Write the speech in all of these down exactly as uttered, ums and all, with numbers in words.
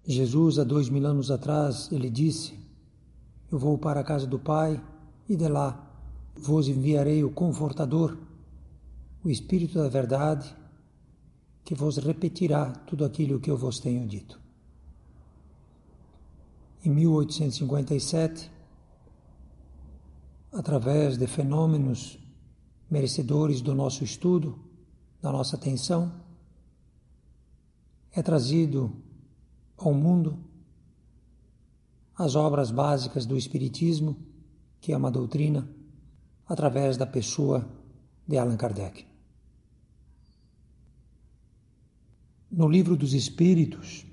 Jesus, há dois mil anos atrás, ele disse: eu vou para a casa do Pai e de lá vos enviarei o Confortador, o Espírito da Verdade, que vos repetirá tudo aquilo que eu vos tenho dito. Em mil oitocentos e cinquenta e sete, através de fenômenos merecedores do nosso estudo, da nossa atenção, é trazido ao mundo as obras básicas do Espiritismo, que é uma doutrina, através da pessoa de Allan Kardec. No Livro dos Espíritos,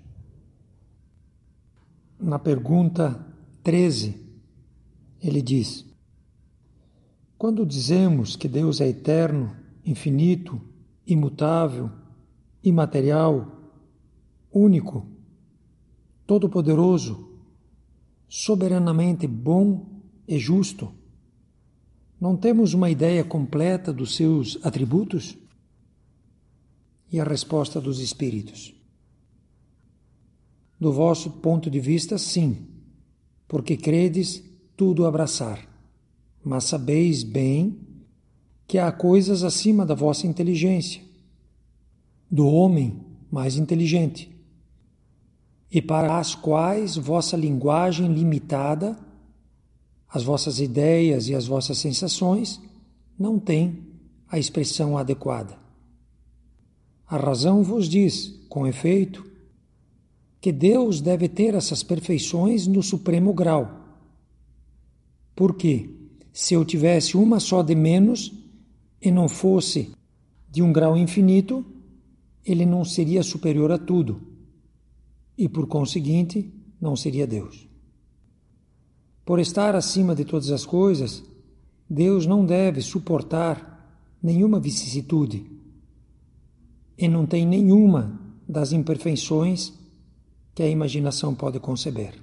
na pergunta treze, ele diz: quando dizemos que Deus é eterno, infinito, imutável, imaterial, único, todo-poderoso, soberanamente bom e justo, não temos uma ideia completa dos seus atributos? E a resposta dos Espíritos: do vosso ponto de vista, sim, porque credes tudo abraçar, mas sabeis bem que há coisas acima da vossa inteligência, do homem mais inteligente, e para as quais vossa linguagem limitada, as vossas ideias e as vossas sensações não têm a expressão adequada. A razão vos diz, com efeito, que Deus deve ter essas perfeições no supremo grau. Porque, se eu tivesse uma só de menos e não fosse de um grau infinito, ele não seria superior a tudo e, por conseguinte, não seria Deus. Por estar acima de todas as coisas, Deus não deve suportar nenhuma vicissitude e não tem nenhuma das imperfeições que a imaginação pode conceber.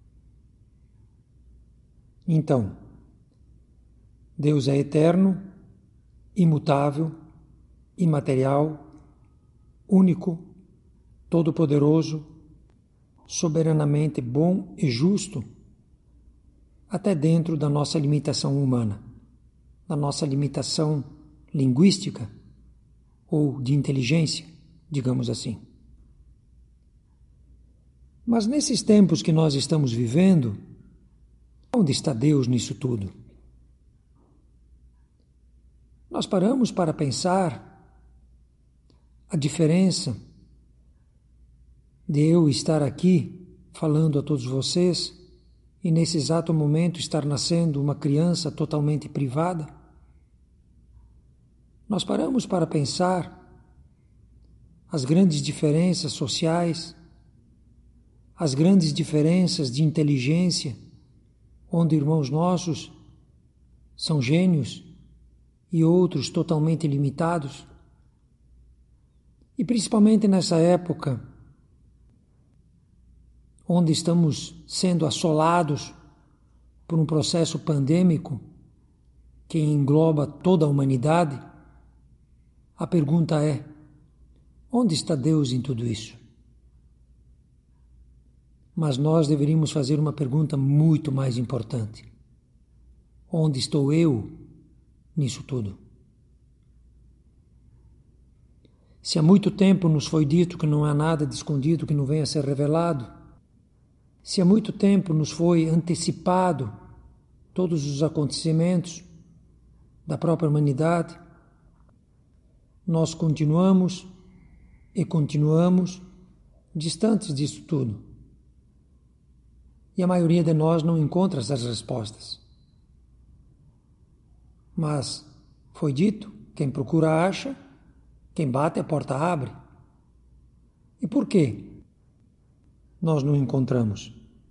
Então, Deus é eterno, imutável, imaterial, único, todo-poderoso, soberanamente bom e justo, até dentro da nossa limitação humana, da nossa limitação linguística ou de inteligência, digamos assim. Mas nesses tempos que nós estamos vivendo, onde está Deus nisso tudo? Nós paramos para pensar a diferença de eu estar aqui falando a todos vocês e nesse exato momento estar nascendo uma criança totalmente privada? Nós paramos para pensar as grandes diferenças sociais, as grandes diferenças de inteligência, onde irmãos nossos são gênios e outros totalmente limitados? E principalmente nessa época, onde estamos sendo assolados por um processo pandêmico que engloba toda a humanidade, a pergunta é: onde está Deus em tudo isso? Mas nós deveríamos fazer uma pergunta muito mais importante: onde estou eu nisso tudo? Se há muito tempo nos foi dito que não há nada de escondido que não venha a ser revelado, se há muito tempo nos foi antecipado todos os acontecimentos da própria humanidade, nós continuamos e continuamos distantes disso tudo. E a maioria de nós não encontra essas respostas. Mas foi dito: quem procura acha, quem bate a porta abre. E por quê nós não encontramos?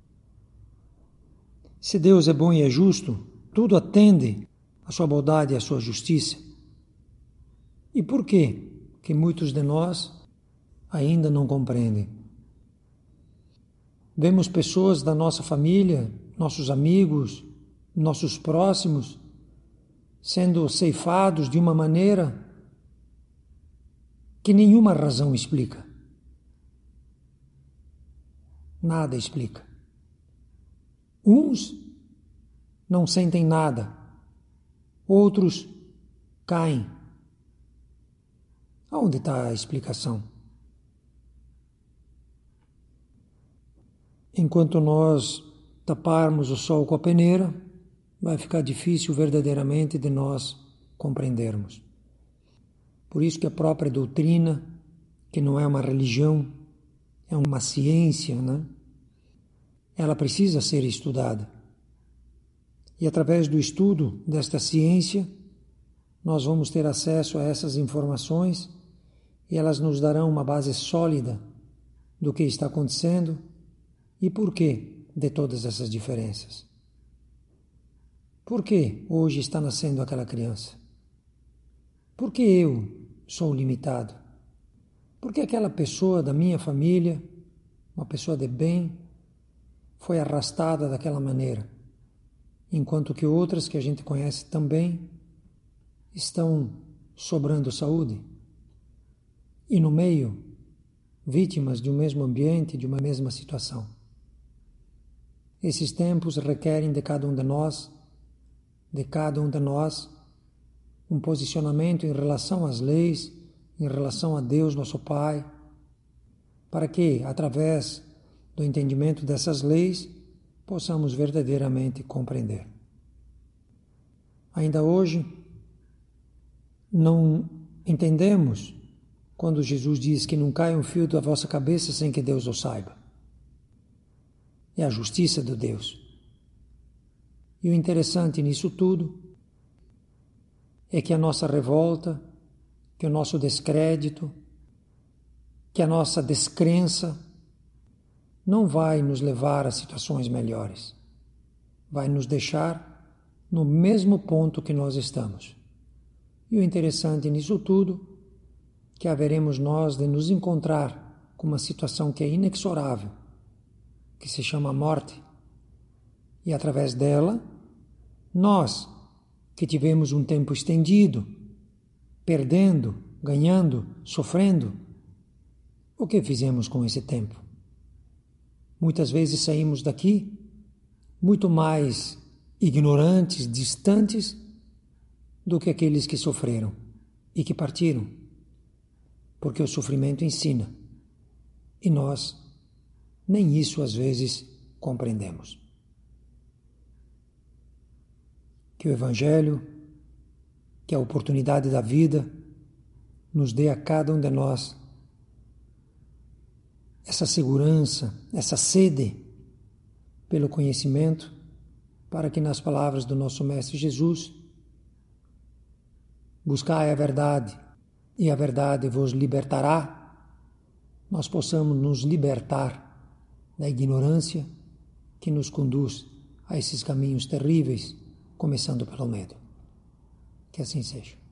Se Deus é bom e é justo, tudo atende à sua bondade e à sua justiça. E por quê que muitos de nós ainda não compreendem? Vemos pessoas da nossa família, nossos amigos, nossos próximos, sendo ceifados de uma maneira que nenhuma razão explica. Nada explica. Uns não sentem nada, outros caem. Aonde está a explicação? Enquanto nós taparmos o sol com a peneira, vai ficar difícil verdadeiramente de nós compreendermos. Por isso que a própria doutrina, que não é uma religião, é uma ciência, né? Ela precisa ser estudada. E através do estudo desta ciência, nós vamos ter acesso a essas informações e elas nos darão uma base sólida do que está acontecendo e por que de todas essas diferenças. Por que hoje está nascendo aquela criança? Por que eu sou limitado? Por que aquela pessoa da minha família, uma pessoa de bem, foi arrastada daquela maneira, enquanto que outras que a gente conhece também estão sobrando saúde? E no meio, vítimas de um mesmo ambiente, de uma mesma situação. Esses tempos requerem de cada um de nós, de cada um de nós, um posicionamento em relação às leis, em relação a Deus, nosso Pai, para que, através do entendimento dessas leis, possamos verdadeiramente compreender. Ainda hoje, não entendemos quando Jesus diz que não cai um fio da vossa cabeça sem que Deus o saiba. É a justiça de Deus. E o interessante nisso tudo é que a nossa revolta, que o nosso descrédito, que a nossa descrença não vai nos levar a situações melhores. Vai nos deixar no mesmo ponto que nós estamos. E o interessante nisso tudo é que haveremos nós de nos encontrar com uma situação que é inexorável, que se chama morte. E através dela, nós, que tivemos um tempo estendido, perdendo, ganhando, sofrendo, o que fizemos com esse tempo? Muitas vezes saímos daqui muito mais ignorantes, distantes do que aqueles que sofreram e que partiram, porque o sofrimento ensina e nós nem isso às vezes compreendemos. Que o Evangelho, que a oportunidade da vida nos dê a cada um de nós essa segurança, essa sede pelo conhecimento, para que nas palavras do nosso Mestre Jesus, buscai a verdade e a verdade vos libertará, nós possamos nos libertar da ignorância que nos conduz a esses caminhos terríveis, começando pelo medo. Que assim seja.